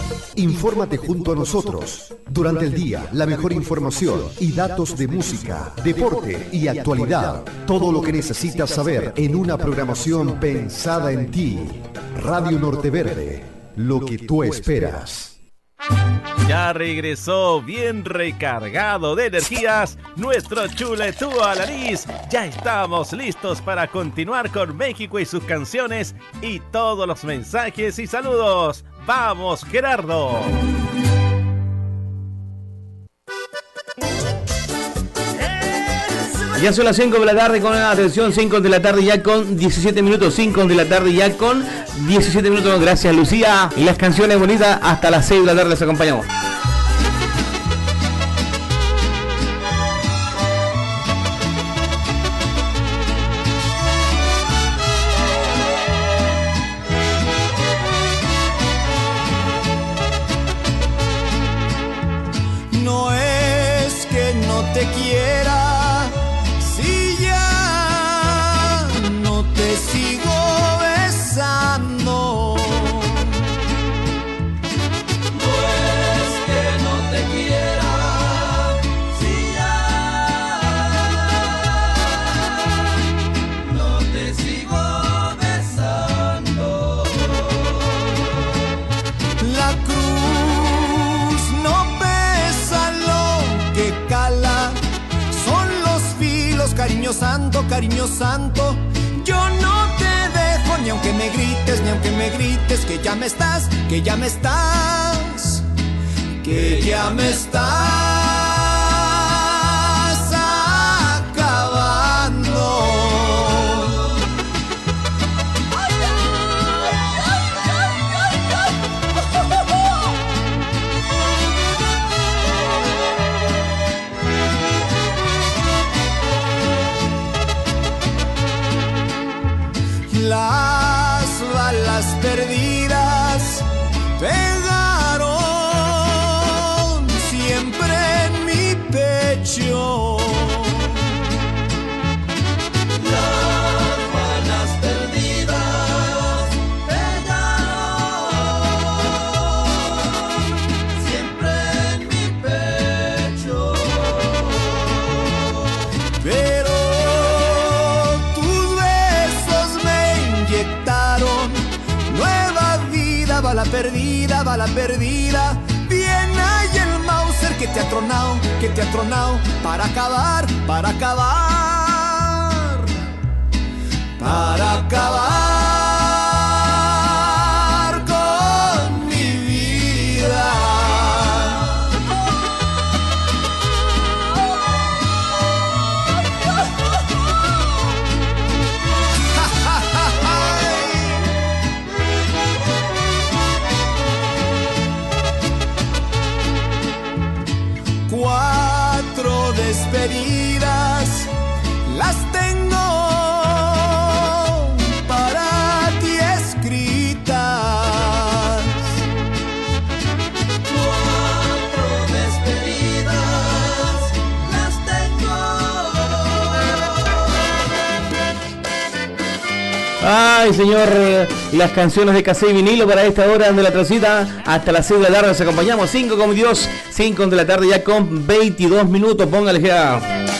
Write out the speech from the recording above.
Infórmate junto a nosotros. Durante el día, la mejor información y datos de música, deporte y actualidad. Todo lo que necesitas saber en una programación pensada en ti. Radio Norte Verde, lo que tú esperas. Ya regresó bien recargado de energías nuestro chuletú Alanís. Ya estamos listos para continuar con México y sus canciones y todos los mensajes y saludos. ¡Vamos, Gerardo! Ya son las 5 de la tarde con atención, 5 de la tarde ya con 17 minutos, 5 de la tarde ya con 17 minutos. Gracias, Lucía. Y las canciones bonitas hasta las 6 de la tarde les acompañamos. No es que no te quiera, sigo besando. No es que no te quiera, si ya no te sigo besando. La cruz no pesa lo que cala, son los filos, cariño santo, cariño santo. Yo no te dejo ni aunque me grites, ni aunque me grites, que ya me estás, que ya me estás, que ya me estás acabando. Las balas perdidas pegaron siempre en mi pecho. Las balas perdidas pegaron siempre en mi pecho. Pero nueva vida, bala perdida. Bien hay el Mauser que te ha tronado para acabar, para acabar, para acabar con mi vida. Cuatro despedidas las tengo para ti escritas. Cuatro despedidas las tengo. Ay, señor, las canciones de Casé y Vinilo para esta hora de la trocita hasta las 6 de la tarde nos acompañamos. 5 con Dios, 5 de la tarde ya con 22 minutos. Póngale ya.